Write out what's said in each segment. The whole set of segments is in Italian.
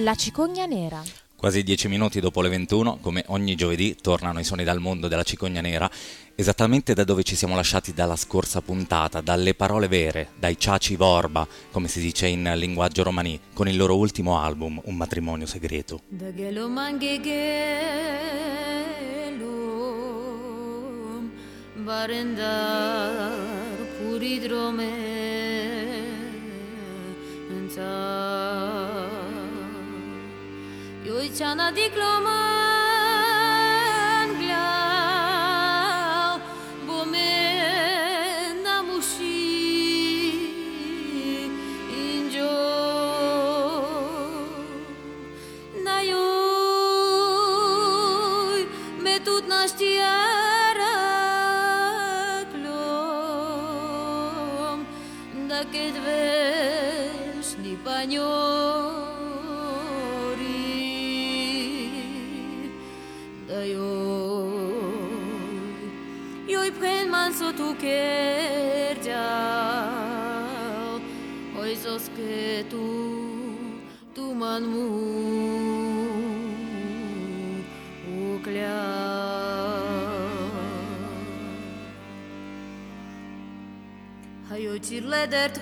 La cicogna nera. Quasi 10 minuti dopo le 21, come ogni giovedì, tornano i suoni dal mondo della cicogna nera, esattamente da dove ci siamo lasciati dalla scorsa puntata, dalle parole vere, dai Ciaci Vorba, come si dice in linguaggio romanì, con il loro ultimo album, Un matrimonio segreto. Da gelo manghe gelo, barendar puri drome, Joj qana dikloman glau, bo me namushi injo, na joj me tut na shtjera klom, da ket vesh një panjor. So tu kerjal, oj sos que tu man mu uklja. Hajo qirle dert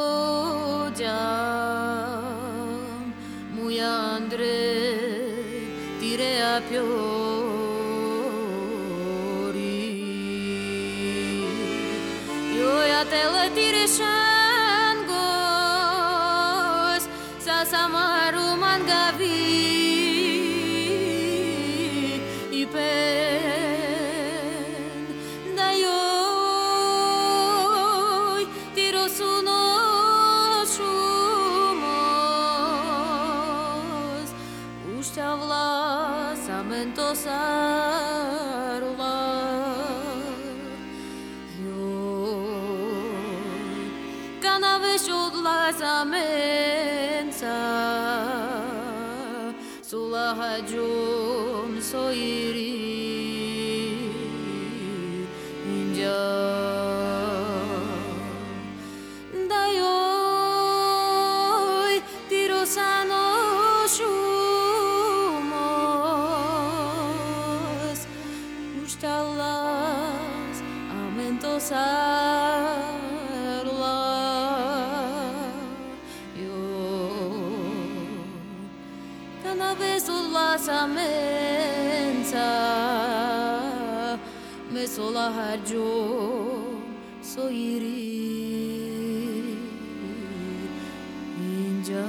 hojam, muja andre tire apjo. Te lătire șangos, sa samaru mangavi, ipen, da joj, tiro suno šumos, ušća vlas, amentosaruva. La mensa sulla hajum soiri inja da joj tiro sano shumos ushtalas amentosa. La mensa me sola harjo soiri inja.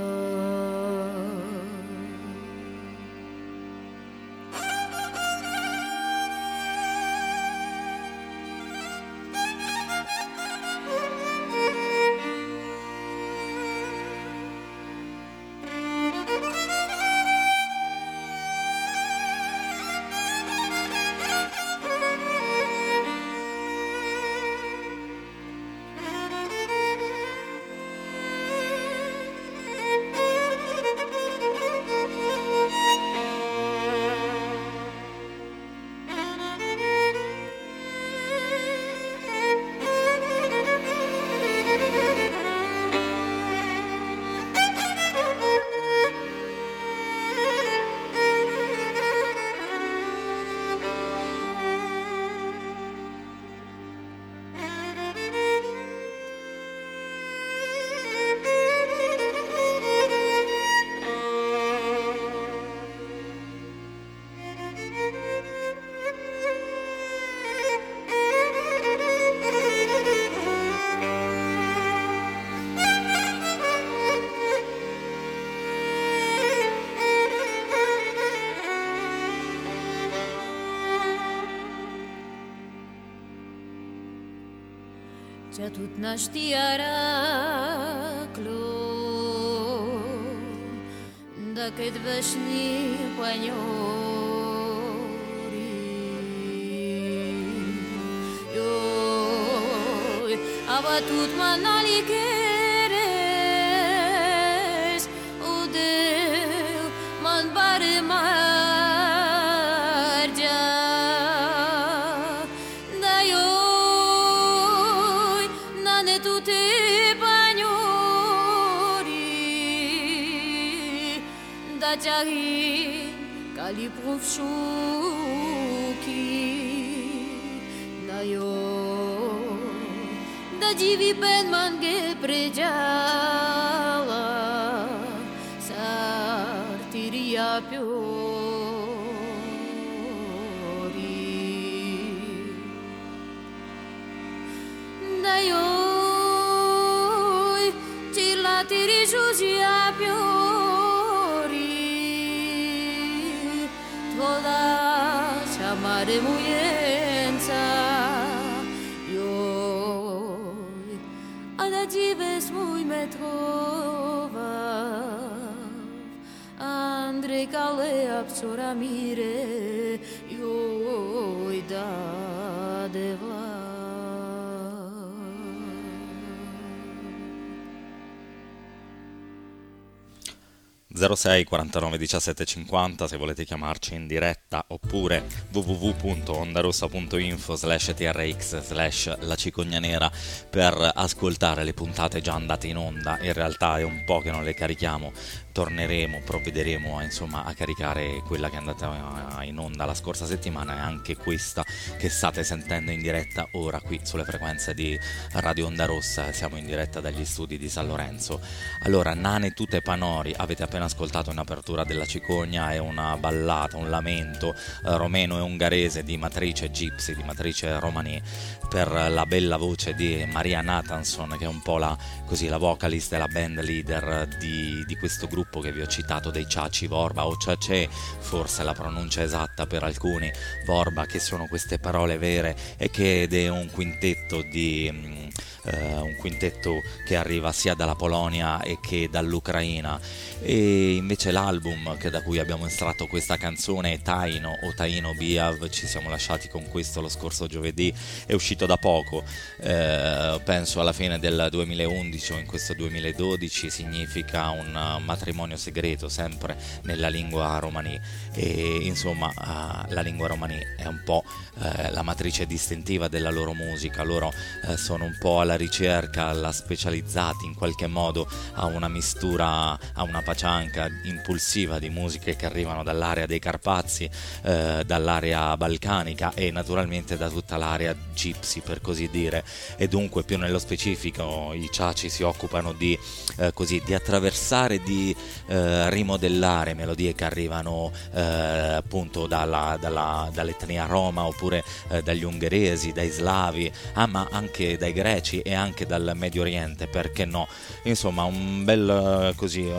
Që tu t'nashtia raklo Da këtë vesh një panjori Joj, ava tu t'manali keres U del man bare margja Da joj, nane tu te panjori Kajahin Kalipruvshuki Nayo Da jivi pen mange prejala Sartiria piori Nayo Cila tiri giusia piori Toda chamare muyenza Io Ada jives muy me trova Andre cale absora mire Io da devla 06 49 17 50 se volete chiamarci in diretta, oppure www.ondarossa.info/trx/La Cicogna Nera per ascoltare le puntate già andate in onda. In realtà è un po' che non le carichiamo, provvederemo a caricare quella che è andata in onda la scorsa settimana e anche questa che state sentendo in diretta ora qui sulle frequenze di Radio Onda Rossa. Siamo in diretta dagli studi di San Lorenzo. Allora, Nane Tute Panori, avete appena ascoltato in apertura della Cicogna, è una ballata, un lamento romeno e ungherese di matrice gypsy, di matrice romani, per la bella voce di Maria Nathanson, che è un po' la vocalist e la band leader di questo gruppo che vi ho citato, dei Ciaci Vorba, o Ciace, forse la pronuncia esatta per alcuni, Vorba, che sono queste parole vere, ed è un quintetto che arriva sia dalla Polonia e che dall'Ucraina. E invece l'album da cui abbiamo estratto questa canzone è Taino o Taino Biav, ci siamo lasciati con questo lo scorso giovedì, è uscito da poco, penso alla fine del 2011 o in questo 2012, significa un matrimonio segreto sempre nella lingua romani, e insomma la lingua romani è un po' la matrice distintiva della loro musica. Loro sono un po' alla ricerca, specializzati in qualche modo a una mistura, a una pacianca impulsiva di musiche che arrivano dall'area dei Carpazi, dall'area balcanica e naturalmente da tutta l'area gypsy, per così dire. E dunque, più nello specifico, i Ciaci si occupano di attraversare, di rimodellare melodie che arrivano appunto dall'etnia roma, oppure dagli ungheresi, dai slavi, ma anche dai greci e anche dal Medio Oriente, perché no? Insomma, una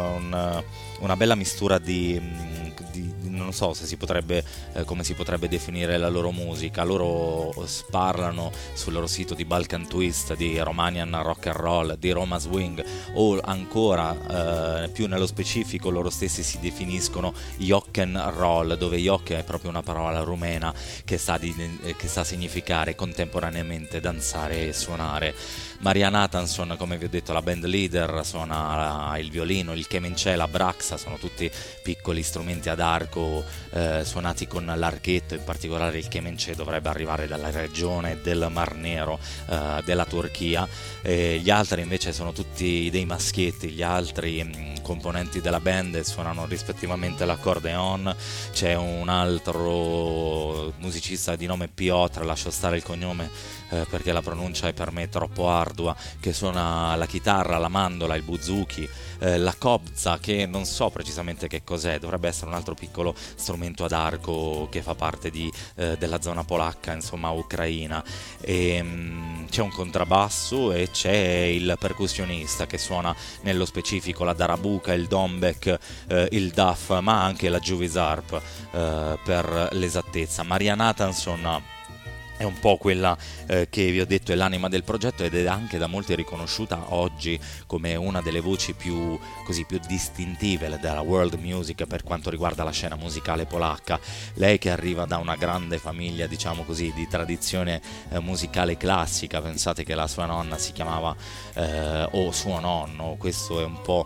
bella mistura di non so se come si potrebbe definire la loro musica. Loro parlano sul loro sito di Balkan Twist, di Romanian Rock and Roll, di Roma Swing, o ancora più nello specifico loro stessi si definiscono Jocken Roll, dove Jock è proprio una parola rumena che sta a significare contemporaneamente danzare e suonare. Maria Nathanson, come vi ho detto, la band leader, suona il violino, il kemençe, la braxa, sono tutti piccoli strumenti ad arco suonati con l'archetto. In particolare il kemençe dovrebbe arrivare dalla regione del Mar Nero, della Turchia. Gli altri invece sono tutti dei maschietti, gli altri componenti della band suonano rispettivamente l'accordeon. C'è un altro musicista di nome Piotr, lascio stare il cognome perché la pronuncia è per me troppo ardua, che suona la chitarra, la mandola, il buzuki, la kobza, che non so precisamente che cos'è, dovrebbe essere un altro piccolo strumento ad arco che fa parte della zona polacca, insomma ucraina. C'è un contrabbasso e c'è il percussionista che suona nello specifico la darabuka, il dombek, il daf, ma anche la juvisarp per l'esattezza. Maria Nathanson è un po' quella che vi ho detto è l'anima del progetto, ed è anche da molti riconosciuta oggi come una delle voci più distintive della world music per quanto riguarda la scena musicale polacca. Lei che arriva da una grande famiglia, diciamo così, di tradizione musicale classica. Pensate che la sua nonna si chiamava o suo nonno, questo è un po'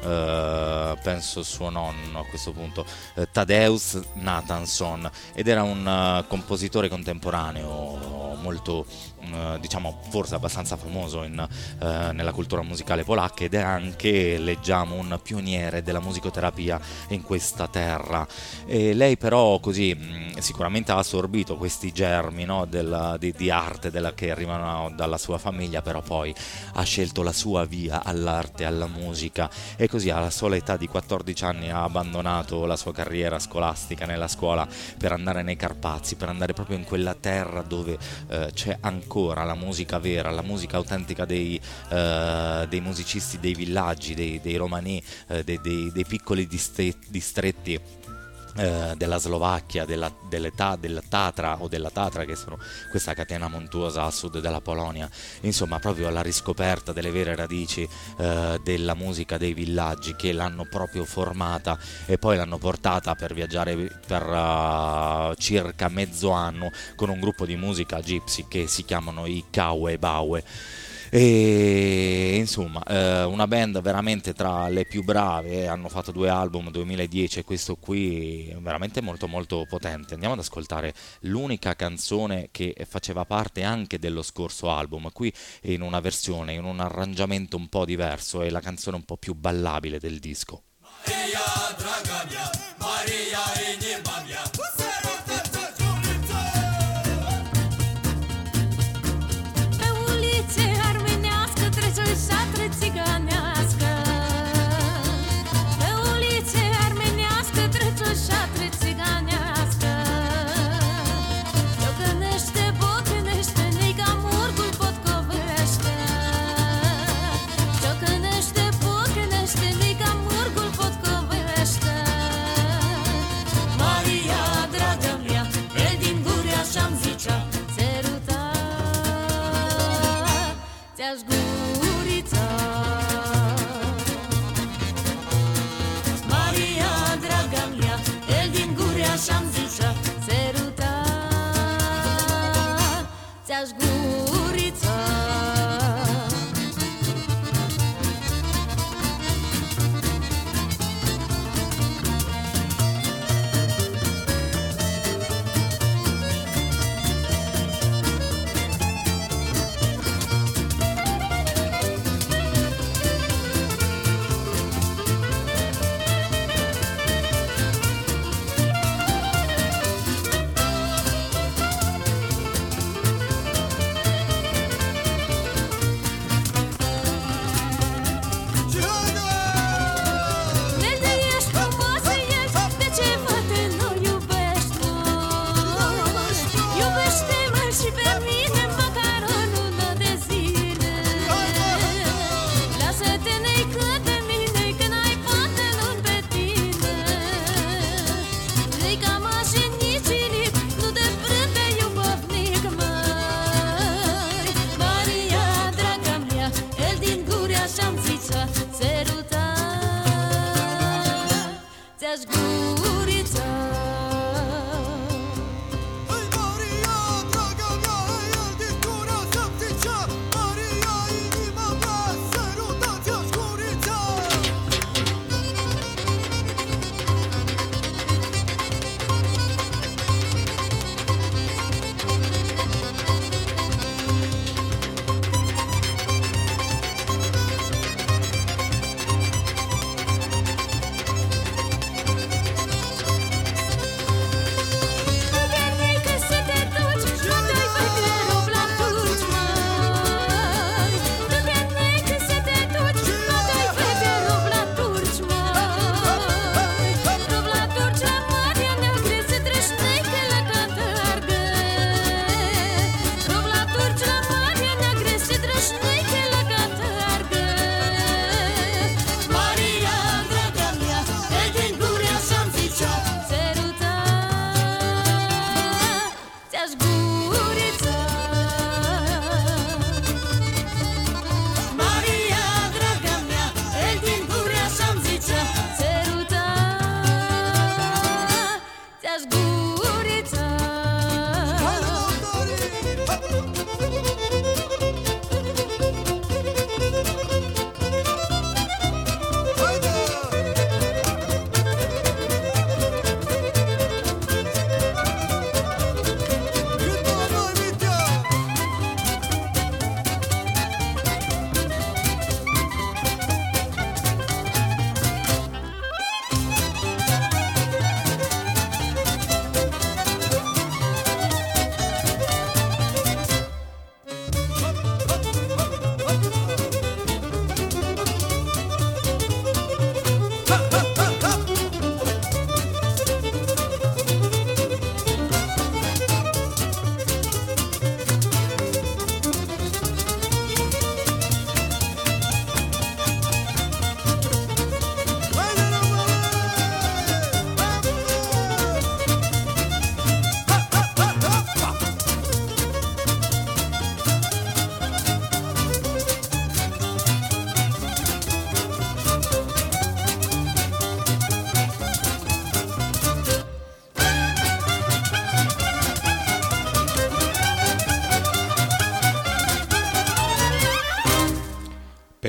penso suo nonno a questo punto, Tadeusz Nathanson, ed era un compositore contemporaneo molto diciamo forse abbastanza famoso nella cultura musicale polacca, ed è anche, leggiamo, un pioniere della musicoterapia in questa terra. E lei però così sicuramente ha assorbito questi germi, no, di arte che arrivano dalla sua famiglia, però poi ha scelto la sua via all'arte, alla musica, e così alla sola età di 14 anni ha abbandonato la sua carriera scolastica nella scuola per andare nei Carpazi, per andare proprio in quella terra dove c'è ancora la musica vera, la musica autentica dei musicisti dei villaggi, dei romani, dei piccoli distretti della Slovacchia, della Tatra, che sono questa catena montuosa a sud della Polonia. Insomma, proprio alla riscoperta delle vere radici della musica dei villaggi, che l'hanno proprio formata e poi l'hanno portata per viaggiare per circa mezzo anno con un gruppo di musica gypsy che si chiamano i Kaue Baue. E insomma, una band veramente tra le più brave. Hanno fatto 2 album, 2010 e questo qui è veramente molto molto potente. Andiamo ad ascoltare l'unica canzone che faceva parte anche dello scorso album, qui in una versione, in un arrangiamento un po' diverso, è la canzone un po' più ballabile del disco. Maria, draga mia, Maria e nieba mia. Șatre țiganească, pe ulițe armenească trece o șatre țiganească. Ciocănește, bocănește, neica murgul potcovește. Ciocănește, bocănește, neica murgul potcovește. Maria, draga mea, el din guri așa-mi zicea, țăruta, ți-aș Maria, draga mea, el din guri așa-mi zicea, țăruta, ți-aș gurița.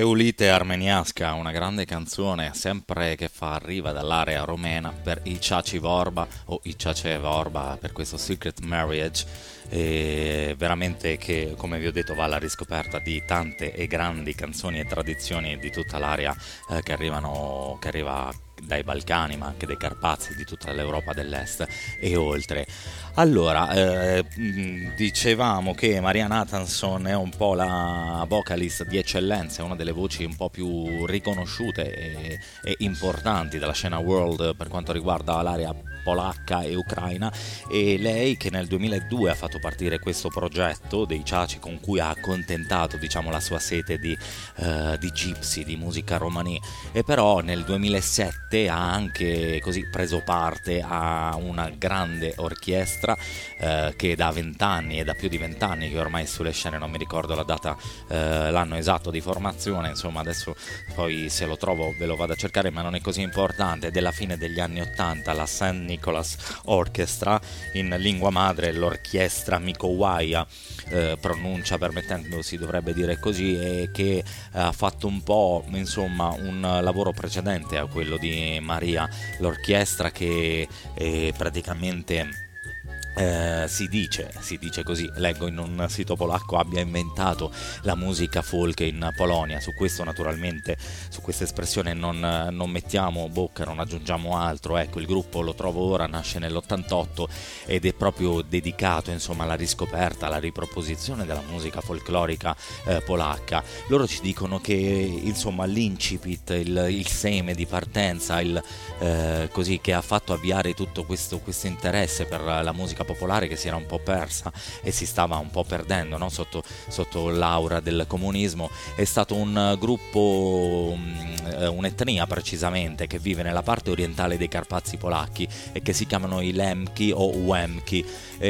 Eulite Armeniasca, una grande canzone sempre che fa arriva dall'area romena per i Chachi Vorba o i Chache Vorba per questo Secret Marriage, e veramente che, come vi ho detto, va alla riscoperta di tante e grandi canzoni e tradizioni di tutta l'area che arriva dai Balcani, ma anche dai Carpazi, di tutta l'Europa dell'Est e oltre. Allora, dicevamo che Maria Nathanson è un po' la vocalist di eccellenza, è una delle voci un po' più riconosciute e importanti della scena world per quanto riguarda l'area polacca e ucraina, e lei che nel 2002 ha fatto partire questo progetto dei Chachi con cui ha accontentato, diciamo, la sua sete di gypsy, di musica romani, e però nel 2007 ha anche così preso parte a una grande orchestra che da 20 anni, e da più di 20 anni che ormai è sulle scene, non mi ricordo la data, l'anno esatto di formazione, insomma adesso poi se lo trovo ve lo vado a cercare, ma non è così importante, è della fine degli anni 80, la St. Nicholas Orchestra, in lingua madre l'orchestra Mikowaja, pronuncia permettendosi dovrebbe dire così, e che ha fatto un po', insomma, un lavoro precedente a quello di Maria, l'orchestra che praticamente si dice così, leggo in un sito polacco, abbia inventato la musica folk in Polonia. Su questo naturalmente, su questa espressione non mettiamo bocca, non aggiungiamo altro. Ecco, il gruppo, lo trovo ora, nasce nell'88 ed è proprio dedicato, insomma, alla riscoperta, alla riproposizione della musica folclorica polacca. Loro ci dicono che, insomma, l'incipit, il seme di partenza, così, che ha fatto avviare tutto questo interesse per la musica popolare, che si era un po' persa e si stava un po' perdendo, no? sotto l'aura del comunismo, è stato un gruppo, un'etnia precisamente, che vive nella parte orientale dei Carpazi polacchi e che si chiamano i Lemki o Wemki,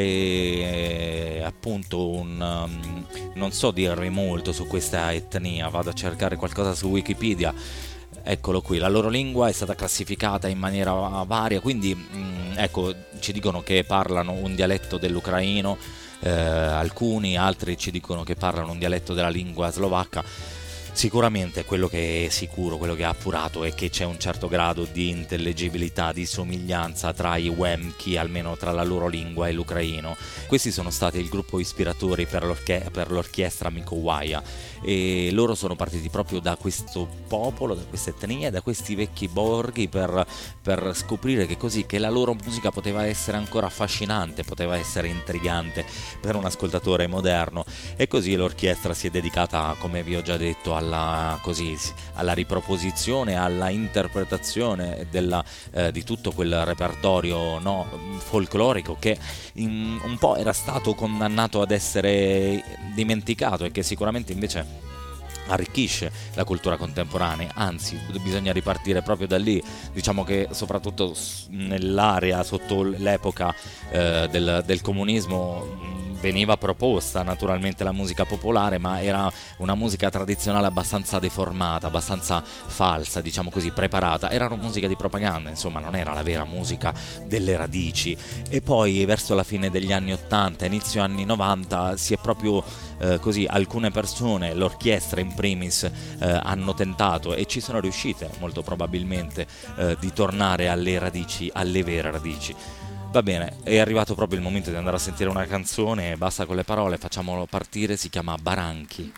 e appunto non so dirvi molto su questa etnia, vado a cercare qualcosa su Wikipedia. Eccolo qui, la loro lingua è stata classificata in maniera varia, quindi ecco, ci dicono che parlano un dialetto dell'ucraino, alcuni, altri ci dicono che parlano un dialetto della lingua slovacca. Sicuramente quello che è sicuro, quello che ha appurato, è che c'è un certo grado di intellegibilità, di somiglianza tra i Wemki, almeno tra la loro lingua e l'ucraino. Questi sono stati il gruppo ispiratori per l'orchestra Mikowaja, e loro sono partiti proprio da questo popolo, da queste etnie, da questi vecchi borghi, per scoprire che la loro musica poteva essere ancora affascinante, poteva essere intrigante per un ascoltatore moderno, e così l'orchestra si è dedicata, come vi ho già detto, alla riproposizione, alla interpretazione di tutto quel repertorio, no, folclorico, che un po' era stato condannato ad essere dimenticato e che sicuramente invece arricchisce la cultura contemporanea. Anzi, bisogna ripartire proprio da lì. Diciamo che soprattutto nell'area sotto l'epoca del comunismo veniva proposta naturalmente la musica popolare, ma era una musica tradizionale abbastanza deformata, abbastanza falsa, diciamo così, preparata. Era una musica di propaganda, insomma, non era la vera musica delle radici. E poi verso la fine degli anni 80, inizio anni 90, si è proprio così, alcune persone, l'orchestra in primis, hanno tentato, e ci sono riuscite molto probabilmente, di tornare alle radici, alle vere radici. Va bene, è arrivato proprio il momento di andare a sentire una canzone, basta con le parole, facciamolo partire, si chiama Baranchi.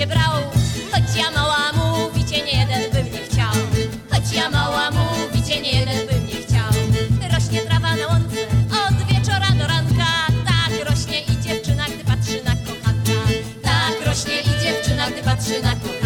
cię brał. Choć ja mała, mówicie, nie jeden by mnie chciał. Choć ja mała, mówicie, nie jeden by mnie chciał. Rośnie trawa na łące od wieczora do ranka. Tak rośnie i dziewczyna, gdy patrzy na kochanka. Tak rośnie i dziewczyna, gdy patrzy na kochanka.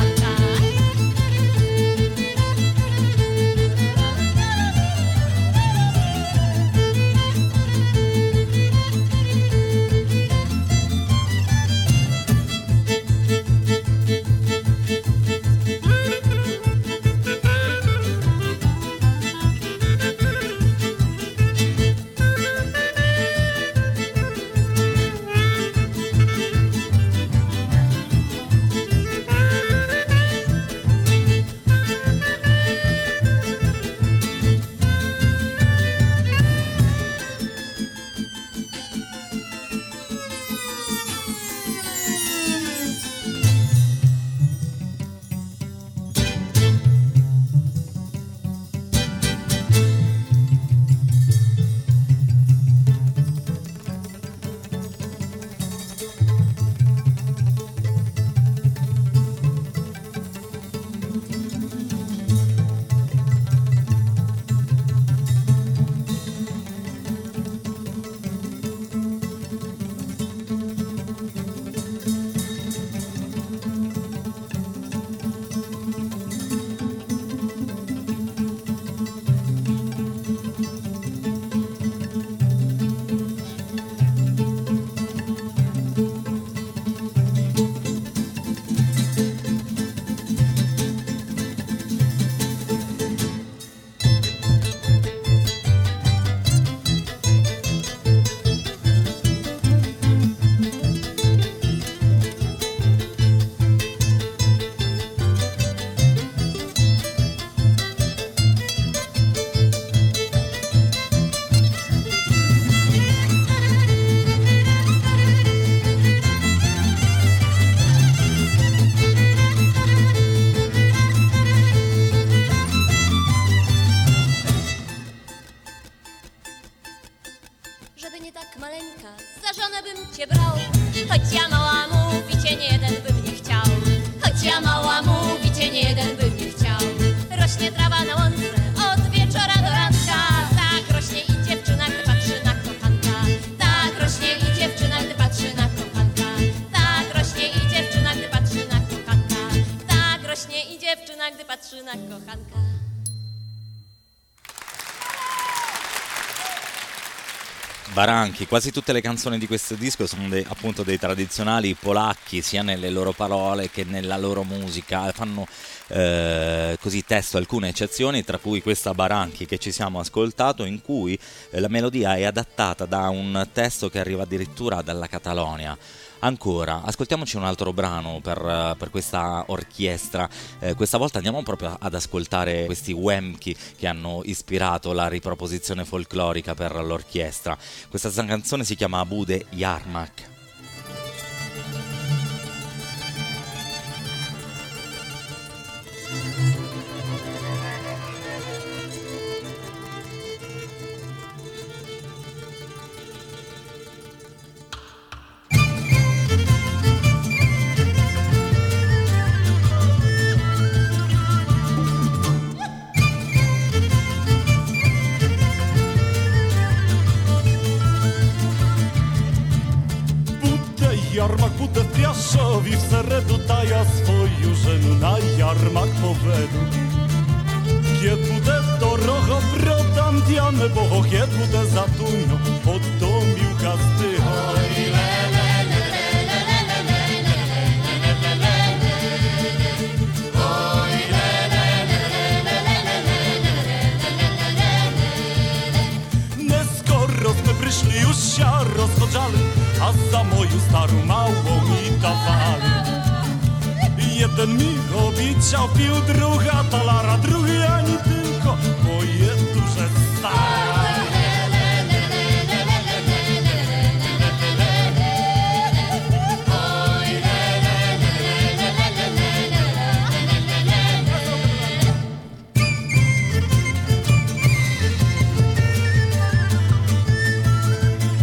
Żeby nie tak maleńka, za żonę bym cię brał. Choć ja mała, mówicie, nie jeden by mnie chciał. Choć ja mała, mówicie, nie jeden by mnie chciał. Rośnie trawa na łące od wieczora do ranka. Tak rośnie i dziewczyna, gdy patrzy na kochanka. Tak rośnie i dziewczyna, gdy patrzy na kochanka. Tak rośnie i dziewczyna, gdy patrzy na kochanka. Tak rośnie i dziewczyna, gdy patrzy na kochanka. Baranchi, quasi tutte le canzoni di questo disco sono appunto dei tradizionali polacchi, sia nelle loro parole che nella loro musica, fanno così testo alcune eccezioni, tra cui questa Baranchi che ci siamo ascoltato, in cui la melodia è adattata da un testo che arriva addirittura dalla Catalogna. Ancora, ascoltiamoci un altro brano per questa orchestra. Questa volta andiamo proprio ad ascoltare questi Wemki che hanno ispirato la riproposizione folclorica per l'orchestra. Questa canzone si chiama Bude Yarmak. Jarmak буде в Piaszowi, w seredu taja swoju żenu na jarmak povedu. Kiedy bude dorogo brodam diane, bo kiedy bude za tunio, podomił gazdyho. Neskoro sme prišli už się rozchodzali, a za moją starą małą mi dawali. Jeden mi obiecał pił, druga talara, drugi ani tylko, bo je duże stare.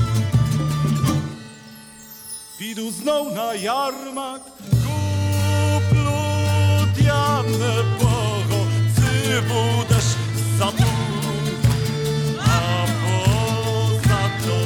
Idu znowu na jarmak, Panny Bogo, cybu deszcz za tu, a poza to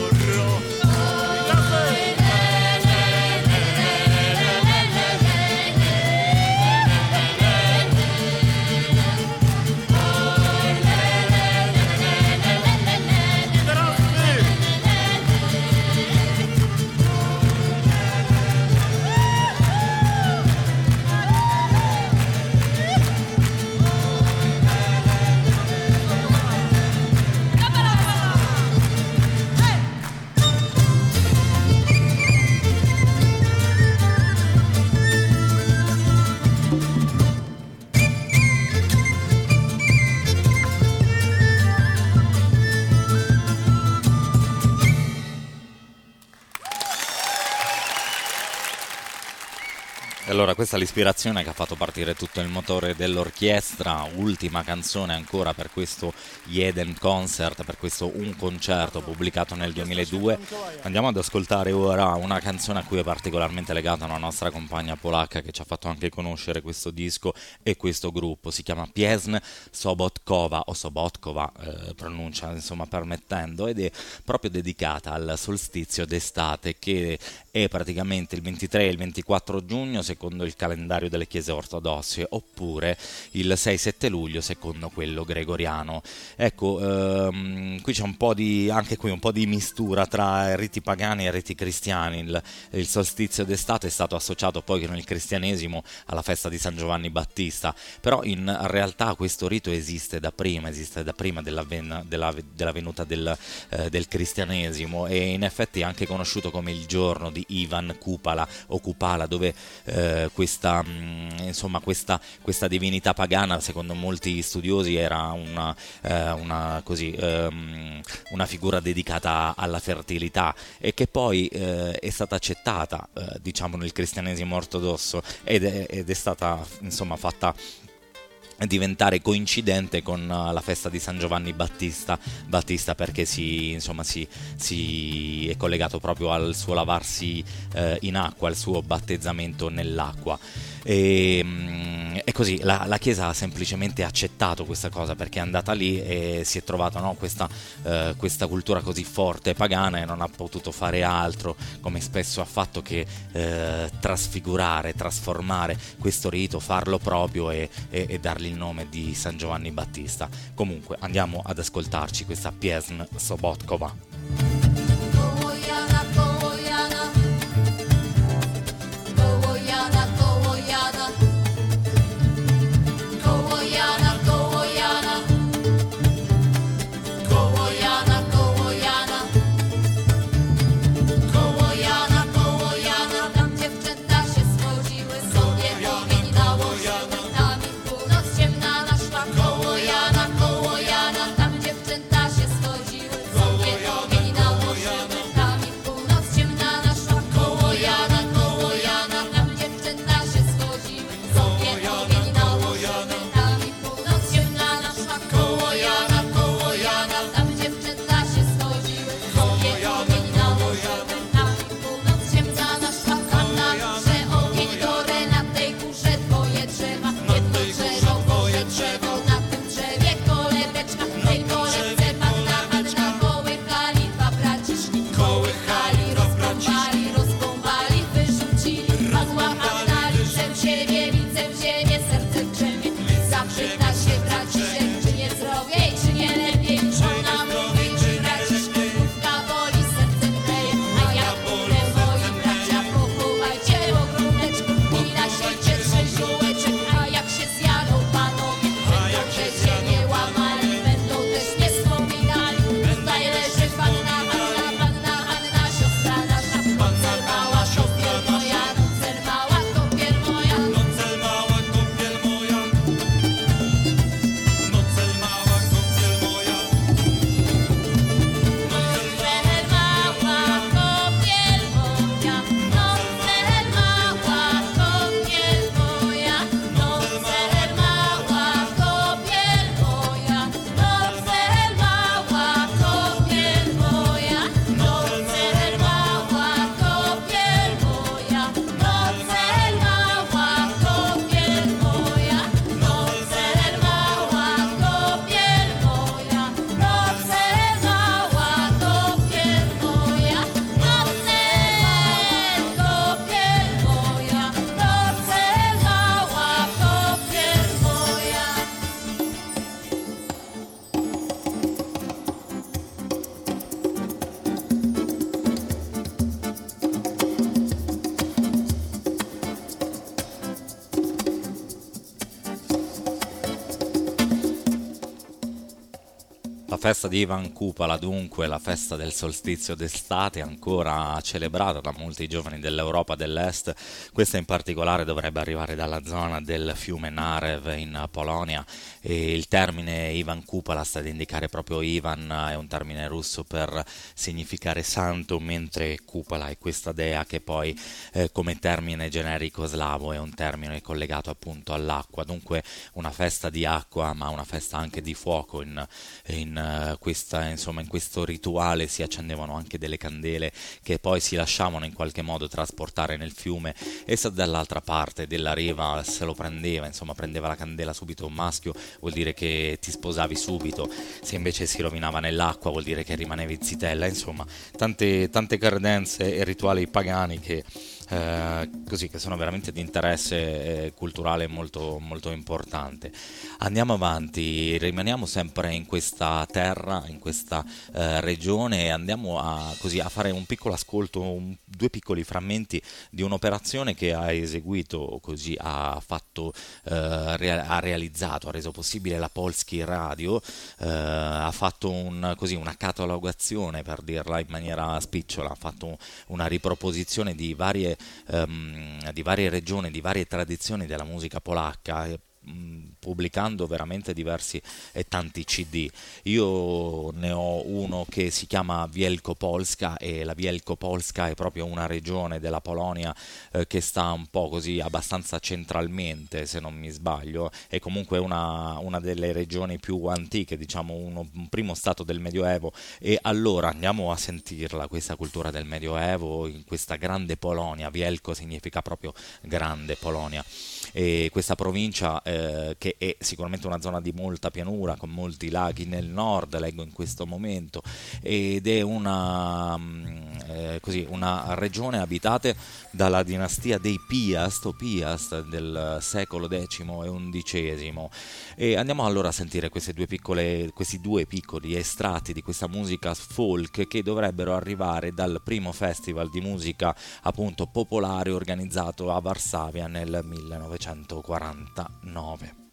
Allora, questa è l'ispirazione che ha fatto partire tutto il motore dell'orchestra, ultima canzone ancora per questo Jeden Concert, per questo Un Concerto pubblicato nel 2002. Andiamo ad ascoltare ora una canzone a cui è particolarmente legata una nostra compagna polacca che ci ha fatto anche conoscere questo disco e questo gruppo. Si chiama Pieśń Sobotkova o Sobotkova, pronuncia insomma permettendo, ed è proprio dedicata al solstizio d'estate che è praticamente il 23 e il 24 giugno secondo il calendario delle chiese ortodosse, oppure il 6-7 luglio secondo quello gregoriano. Ecco, qui c'è un po' di, anche qui un po' di mistura tra riti pagani e riti cristiani. Il solstizio d'estate è stato associato poi con il cristianesimo alla festa di San Giovanni Battista, però in realtà questo rito esiste da prima della venuta del cristianesimo, e in effetti è anche conosciuto come il giorno di Ivan Kupala o Kupala, dove questa divinità pagana, secondo molti studiosi, era una figura dedicata alla fertilità, e che poi è stata accettata diciamo nel cristianesimo ortodosso ed è stata insomma fatta diventare coincidente con la festa di San Giovanni Battista, perché si è collegato proprio al suo lavarsi in acqua, al suo battezzamento nell'acqua. E così la Chiesa ha semplicemente accettato questa cosa, perché è andata lì e si è trovata, no, questa cultura così forte pagana, e non ha potuto fare altro, come spesso ha fatto, che trasformare questo rito, farlo proprio e dargli il nome di San Giovanni Battista. Comunque andiamo ad ascoltarci questa Pieśń Sobotkova. Koło Jana, tam dziewczęta się schodziły, sobie festa di Ivan Kupala, dunque la festa del solstizio d'estate, ancora celebrata da molti giovani dell'Europa dell'Est. Questa in particolare dovrebbe arrivare dalla zona del fiume Narev in Polonia, e il termine Ivan Kupala sta ad indicare proprio Ivan, è un termine russo per significare santo, mentre Kupala è questa dea che poi come termine generico slavo è un termine collegato appunto all'acqua. Dunque una festa di acqua, ma una festa anche di fuoco. In questo rituale si accendevano anche delle candele che poi si lasciavano in qualche modo trasportare nel fiume, e se dall'altra parte della riva se lo prendeva, insomma prendeva la candela subito un maschio, vuol dire che ti sposavi subito; se invece si rovinava nell'acqua vuol dire che rimanevi zitella. Insomma tante credenze e rituali pagani che sono veramente di interesse culturale molto, molto importante. Andiamo avanti, rimaniamo sempre in questa terra, in questa regione, e andiamo a fare un piccolo ascolto, due piccoli frammenti di un'operazione che ha eseguito, ha realizzato, ha reso possibile la Polski Radio. Ha fatto una catalogazione, per dirla in maniera spicciola, ha fatto una riproposizione di varie regioni, di varie tradizioni della musica polacca, pubblicando veramente diversi e tanti CD. Io ne ho uno che si chiama Wielkopolska, e la Wielkopolska è proprio una regione della Polonia che sta un po' così abbastanza centralmente, se non mi sbaglio, è comunque una delle regioni più antiche, diciamo un primo stato del Medioevo. E allora andiamo a sentirla, questa cultura del Medioevo in questa grande Polonia. Wielko significa proprio grande Polonia, e questa provincia che è sicuramente una zona di molta pianura, con molti laghi nel nord, leggo in questo momento, ed è una regione abitata dalla dinastia dei Piast del secolo X e XI. E andiamo allora a sentire questi due piccoli estratti di questa musica folk, che dovrebbero arrivare dal primo festival di musica appunto popolare organizzato a Varsavia nel 1949.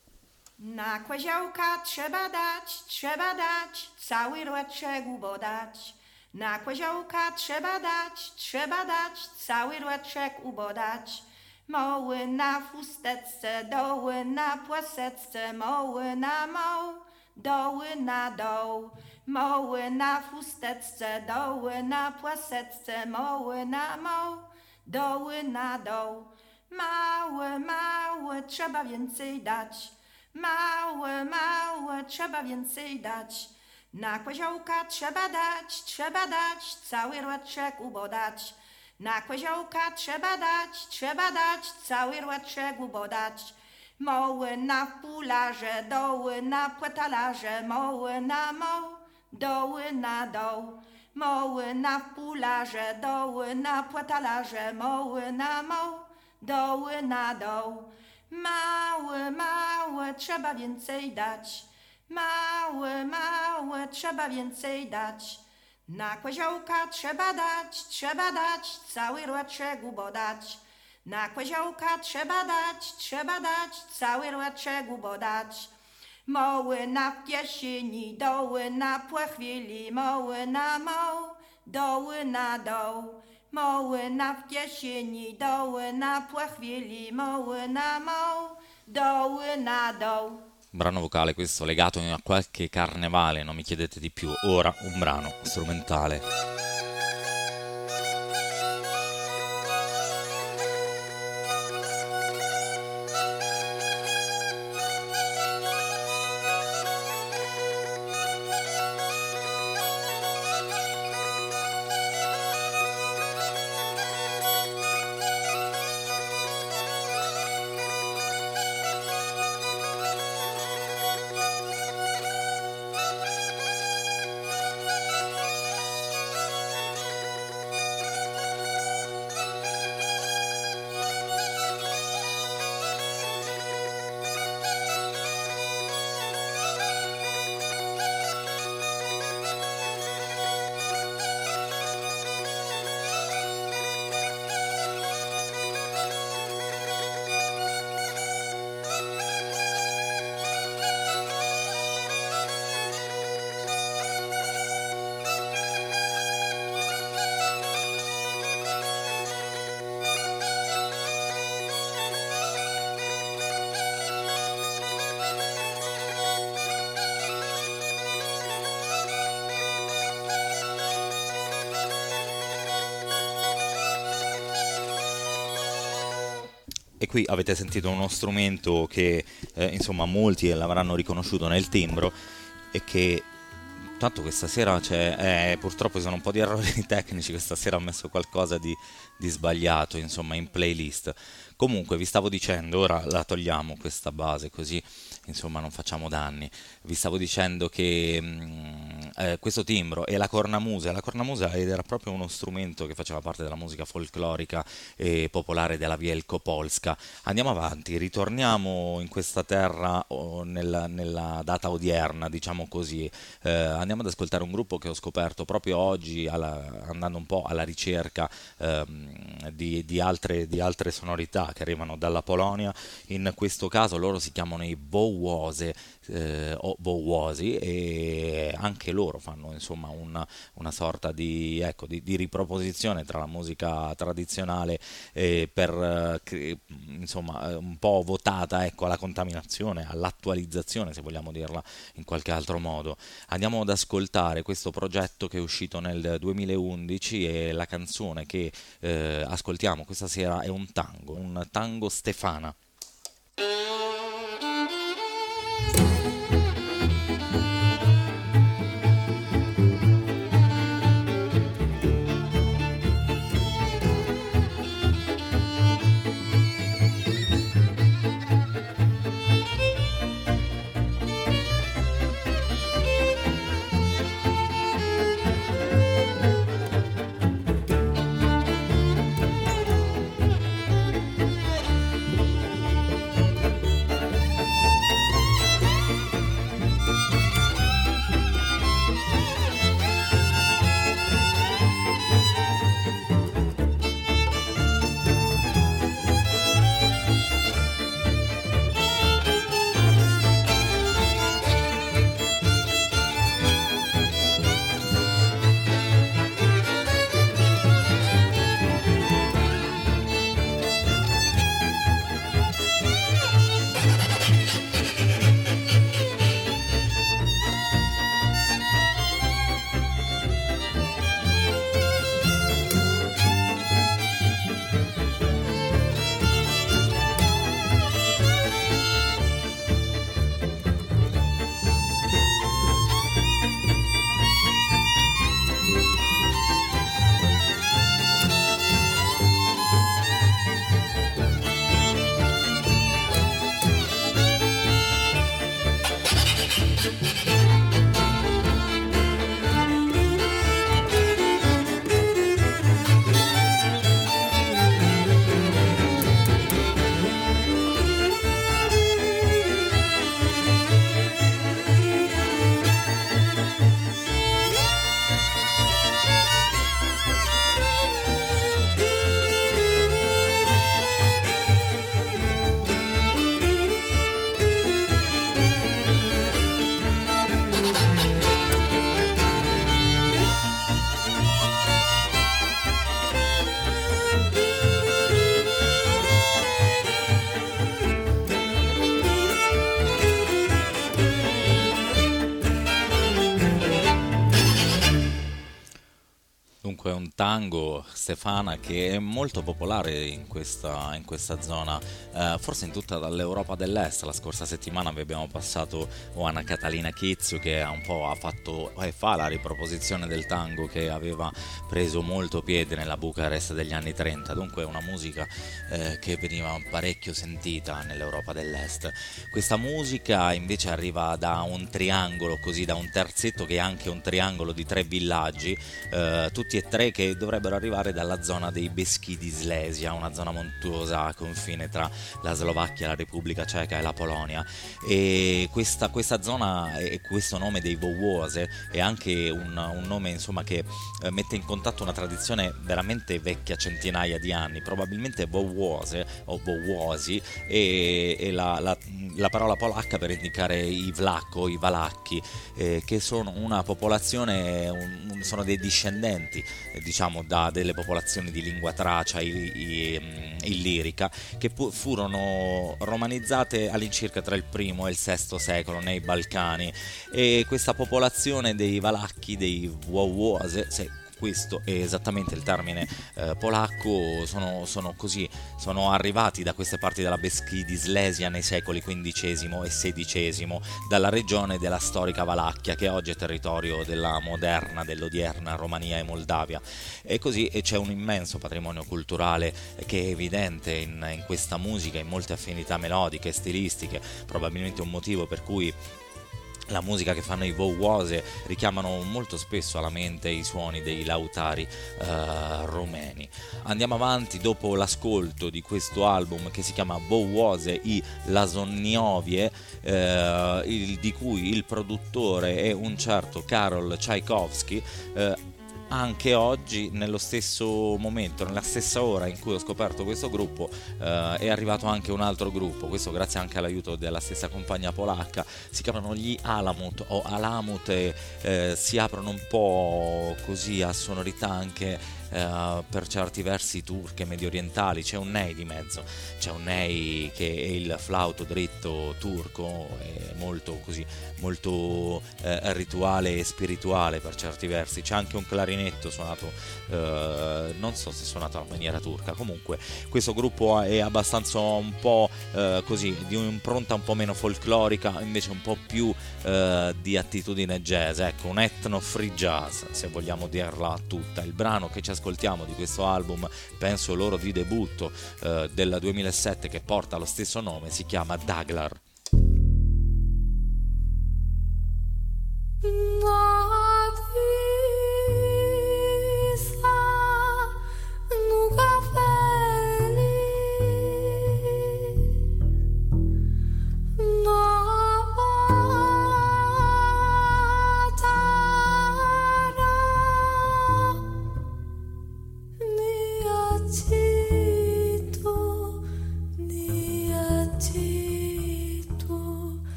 Na koziołka trzeba dać, cały roczek ubodać. Na koziołka trzeba dać, cały roczek ubodać. Moły na chusteczce, doły na płaseczce, moły na moł, doły na doł. Moły na chusteczce, doły na płaseczce, moły na moł, doły na doł. Małe, trzeba więcej dać. Małe, trzeba więcej dać. Na koziołka trzeba dać, cały roczek ubodać. Na koziołka trzeba dać, cały roczek ubodać. Moły na pularze, doły na płetalarze, moły na moł, doły na doł. Moły na pularze, doły na płetalarze, moły na moł, doły na doł. Małe, trzeba więcej dać. Małe, trzeba więcej dać. Na koziołka trzeba dać, cały roczek ubodać. Na koziołka trzeba dać, cały roczek ubodać. Moły na piesieni, doły na płachwili, moły na moł, doły na doł. Moły na piesieni, doły na płachwili, moły na moł, doły na doł. Brano vocale questo legato a qualche carnevale, non mi chiedete di più. Ora un brano strumentale. E qui avete sentito uno strumento che insomma molti l'avranno riconosciuto nel timbro e che tanto questa sera purtroppo ci sono un po' di errori tecnici, questa sera ho messo qualcosa di sbagliato insomma in playlist. Comunque vi stavo dicendo, ora la togliamo questa base così insomma non facciamo danni. Vi stavo dicendo che questo timbro e la cornamusa ed era proprio uno strumento che faceva parte della musica folclorica e popolare della Wielkopolska. Andiamo avanti, ritorniamo in questa terra nella data odierna, diciamo così. Andiamo ad ascoltare un gruppo che ho scoperto proprio oggi andando un po' alla ricerca di altre sonorità che arrivano dalla Polonia. In questo caso loro si chiamano i Wołosze o Wołosi, e anche loro fanno insomma una sorta di riproposizione tra la musica tradizionale insomma un po' votata alla contaminazione, all'attualizzazione, se vogliamo dirla in qualche altro modo. Andiamo ad ascoltare questo progetto che è uscito nel 2011 e la canzone che ascoltiamo questa sera è un tango Stefana. Dunque è un tango Stefana che è molto popolare in questa zona, forse in tutta l'Europa dell'Est. La scorsa settimana vi abbiamo passato Oana Catalina Chizzu, che ha un po' fatto e fa la riproposizione del tango che aveva preso molto piede nella Bucarest degli anni 30. Dunque è una musica che veniva parecchio sentita nell'Europa dell'Est. Questa musica invece arriva da un triangolo, così da un terzetto che è anche un triangolo di 3 villaggi, tutti e 3 che dovrebbero arrivare dalla zona dei Beschidi Slesia, una zona montuosa a confine tra la Slovacchia, la Repubblica Ceca e la Polonia. E questa zona e questo nome dei Wołosze è anche un nome insomma che mette in contatto una tradizione veramente vecchia, centinaia di anni. Probabilmente Wołosze o Wołosi e la parola polacca per indicare i Vlach, i Valacchi, che sono una popolazione, sono dei discendenti diciamo da delle popolazioni di lingua tracia illirica, che furono romanizzate all'incirca tra il I e il VI secolo nei Balcani. E questa popolazione dei Valacchi, dei Wołosze, questo è esattamente il termine polacco, sono arrivati da queste parti della Beschidi-Slesia nei secoli XV e XVI, dalla regione della storica Valacchia, che oggi è territorio dell'odierna Romania e Moldavia. E così c'è un immenso patrimonio culturale che è evidente in questa musica, in molte affinità melodiche e stilistiche, probabilmente un motivo per cui la musica che fanno i Wowose richiamano molto spesso alla mente i suoni dei lautari rumeni. Andiamo avanti dopo l'ascolto di questo album che si chiama Wowose i Lasonniovie, di cui il produttore è un certo Karol Tchaikovsky. Anche oggi, nello stesso momento, nella stessa ora in cui ho scoperto questo gruppo, è arrivato anche un altro gruppo, questo grazie anche all'aiuto della stessa compagnia polacca. Si chiamano gli Alamut o Alamut e si aprono un po' così a sonorità anche per certi versi turche, medio orientali. C'è un ney di mezzo, c'è un ney che è il flauto dritto turco, è molto così, molto rituale e spirituale per certi versi. C'è anche un clarinetto suonato, non so se suonato alla maniera turca. Comunque questo gruppo è abbastanza un po' così, di un'impronta un po' meno folclorica, invece un po' più di attitudine jazz, ecco, un ethno free jazz, se vogliamo dirla tutta. Il brano che ci ascoltiamo di questo album, penso loro di debutto del 2007, che porta lo stesso nome, si chiama Daglar.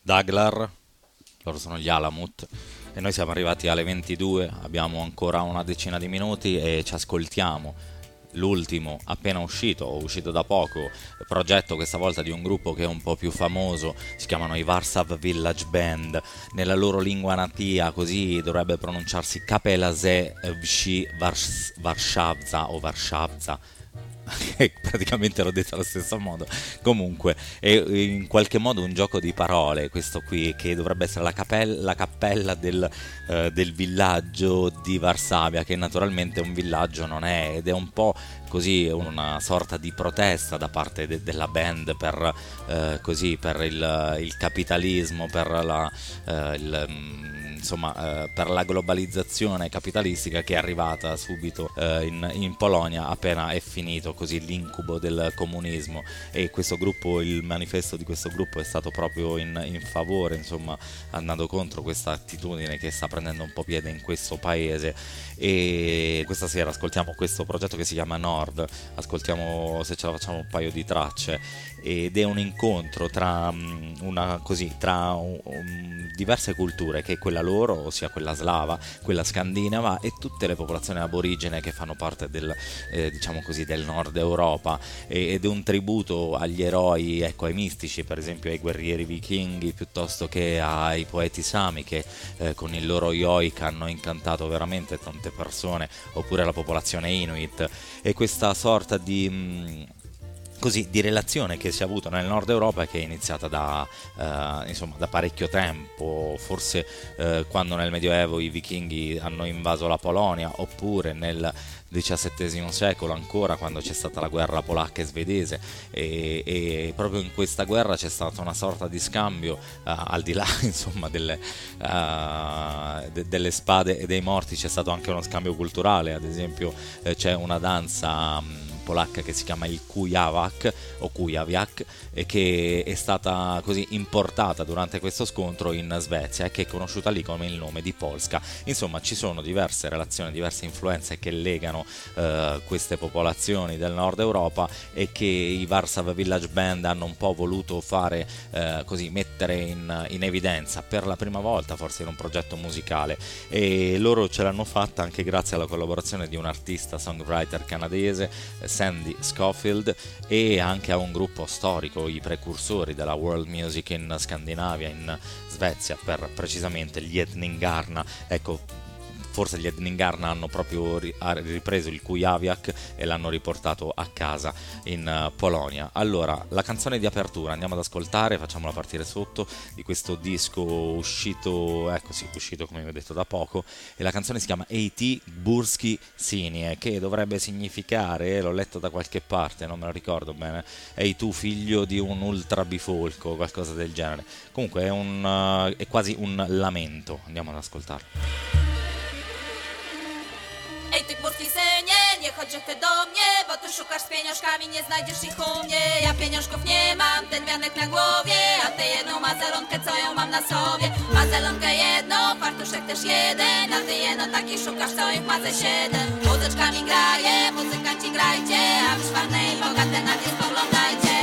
Daglar, loro sono gli Alamut e noi siamo arrivati alle 22, abbiamo ancora una decina di minuti e ci ascoltiamo l'ultimo appena uscito, o uscito da poco, progetto questa volta di un gruppo che è un po' più famoso, si chiamano i Warsaw Village Band, nella loro lingua natia così dovrebbe pronunciarsi Kapelase Wsi Warszawza o Warszawza, che praticamente l'ho detto allo stesso modo. Comunque è in qualche modo un gioco di parole questo qui, che dovrebbe essere la cappella del villaggio di Varsavia, che naturalmente un villaggio non è, ed è un po' così una sorta di protesta da parte della band per il capitalismo, per per la globalizzazione capitalistica che è arrivata subito in Polonia appena è finito così l'incubo del comunismo, e questo gruppo, il manifesto di questo gruppo è stato proprio in favore, insomma, andando contro questa attitudine che sta prendendo un po' piede in questo paese. E questa sera ascoltiamo questo progetto che si chiama Nord, ascoltiamo, se ce la facciamo, un paio di tracce, ed è un incontro tra diverse culture, che è quella loro, ossia quella slava, quella scandinava, e tutte le popolazioni aborigene che fanno parte del nord Europa, ed è un tributo agli eroi, ecco, ai mistici, per esempio ai guerrieri vichinghi, piuttosto che ai poeti sami che con il loro yoik hanno incantato veramente tante persone, oppure la popolazione inuit. E questa sorta di relazione che si è avuta nel nord Europa, che è iniziata da parecchio tempo, forse quando nel Medioevo i vichinghi hanno invaso la Polonia, oppure nel XVII secolo ancora, quando c'è stata la guerra polacca e svedese, e proprio in questa guerra c'è stata una sorta di scambio, al di là insomma delle spade e dei morti, c'è stato anche uno scambio culturale. Ad esempio c'è una danza polacca che si chiama il Kujawiak o Kujawiak, e che è stata così importata durante questo scontro in Svezia, e che è conosciuta lì come il nome di Polska. Insomma, ci sono diverse relazioni, diverse influenze che legano queste popolazioni del nord Europa, e che i Warsaw Village Band hanno un po' voluto fare mettere in evidenza per la prima volta, forse in un progetto musicale, e loro ce l'hanno fatta anche grazie alla collaborazione di un artista songwriter canadese, Sandy Scofield, e anche a un gruppo storico, i precursori della world music in Scandinavia, in Svezia, per precisamente gli Edningarna. Ecco, forse gli Edningarna hanno proprio ripreso il Kujawiak e l'hanno riportato a casa in Polonia. Allora, la canzone di apertura andiamo ad ascoltare, facciamola partire sotto, di questo disco uscito come vi ho detto da poco, e la canzone si chiama Eiti Burski Sinie, che dovrebbe significare, l'ho letto da qualche parte, non me lo ricordo bene, ehi tu figlio di un ultra bifolco, qualcosa del genere. Comunque è quasi un lamento. Andiamo ad ascoltarlo. Ej ty górski synie, nie chodź ty do mnie, bo tu szukasz z pieniążkami, nie znajdziesz ich u mnie. Ja pieniążków nie mam, ten wianek na głowie, a ty jedną mazelonkę, co ją mam na sobie. Mazelonkę jedną, fartuszek też jeden, a ty jeno takich szukasz, co ich ma ze 7. Muzyczkami graje, muzykanci grajcie, a wy szwarne i bogate na nie spoglądajcie.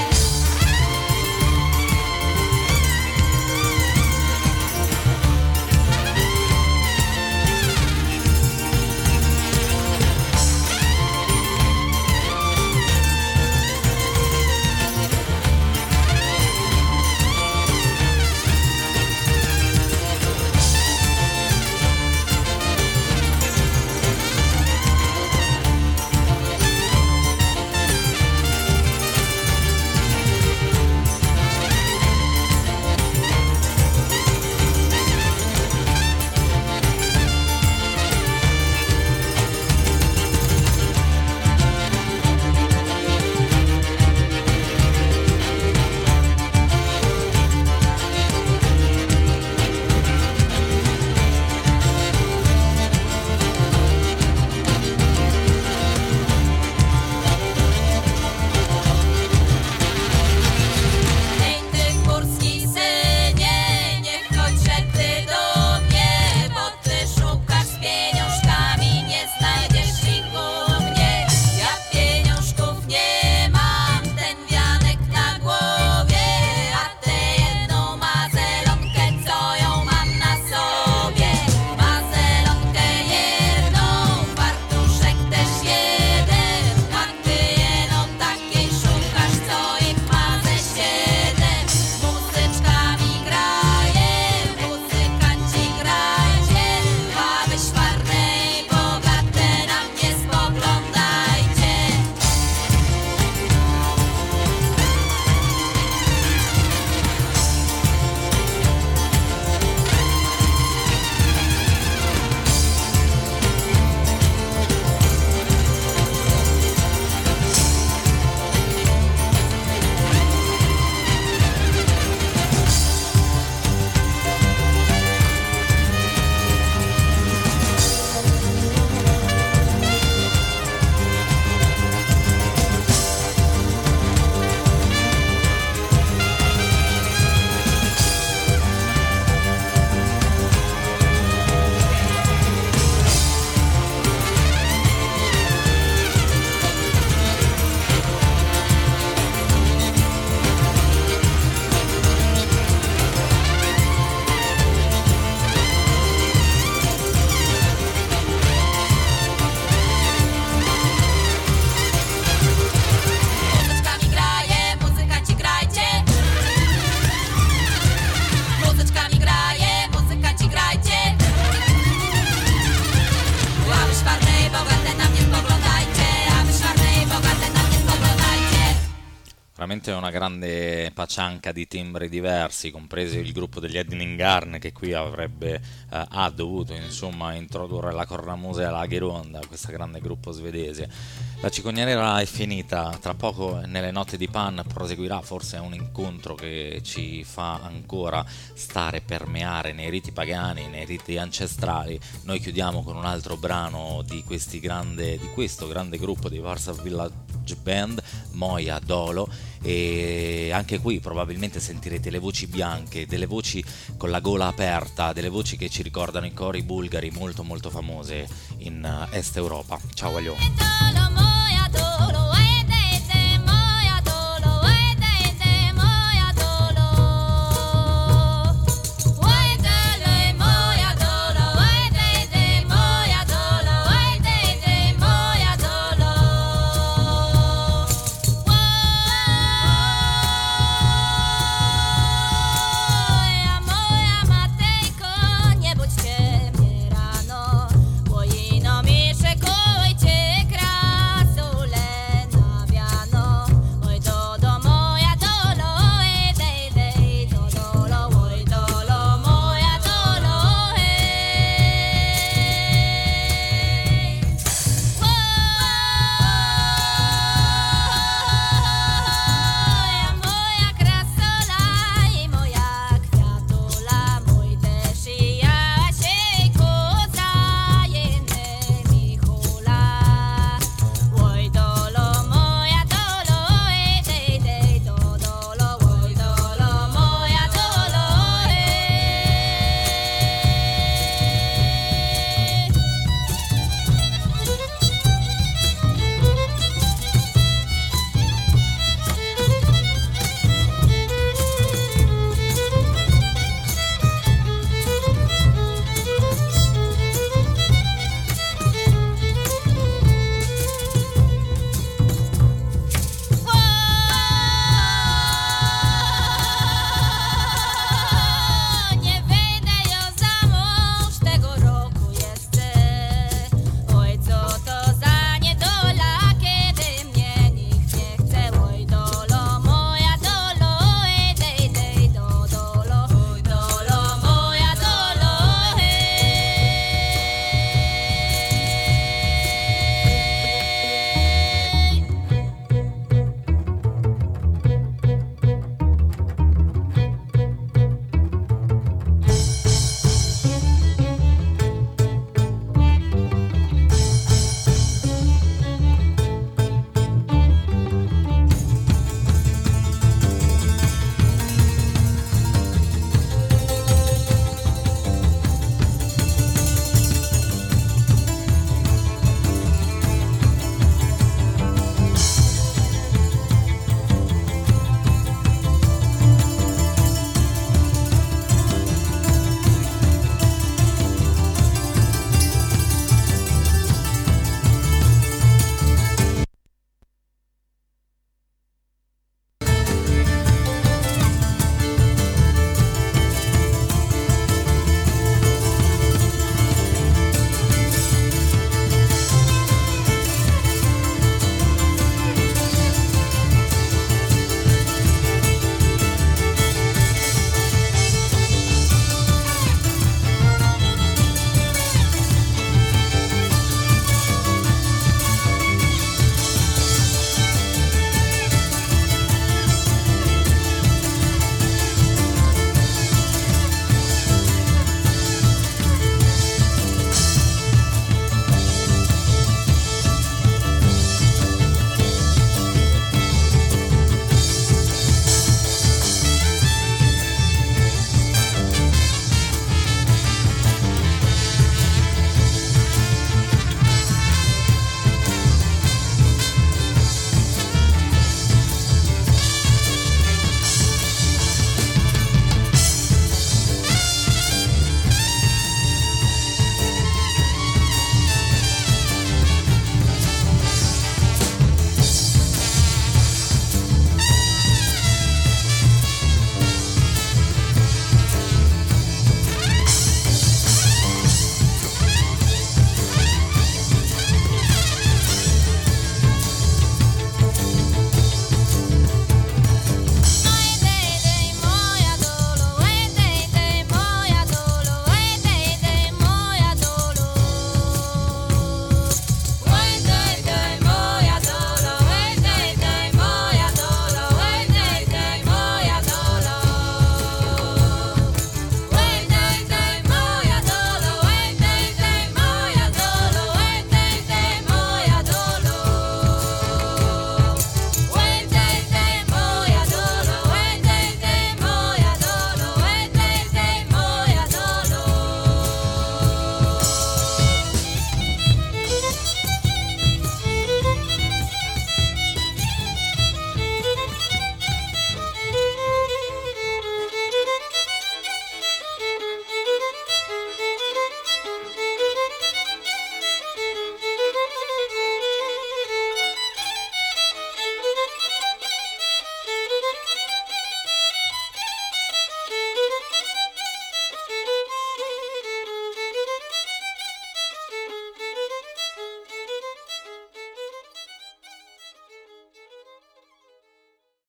Veramente una grande pacianca di timbri diversi, compreso il gruppo degli Edningarn, che qui avrebbe ha dovuto insomma introdurre la cornamusa e la ghironda, questo grande gruppo svedese. La cicogna nera è finita, tra poco nelle notti di Pan proseguirà forse un incontro che ci fa ancora stare, permeare nei riti pagani, nei riti ancestrali. Noi chiudiamo con un altro brano di questo grande gruppo di Warsaw Village Band, Moja Dolo, e anche qui probabilmente sentirete le voci bianche, delle voci con la gola aperta, delle voci che ci ricordano i cori bulgari molto molto famose in Est Europa. Ciao aglio.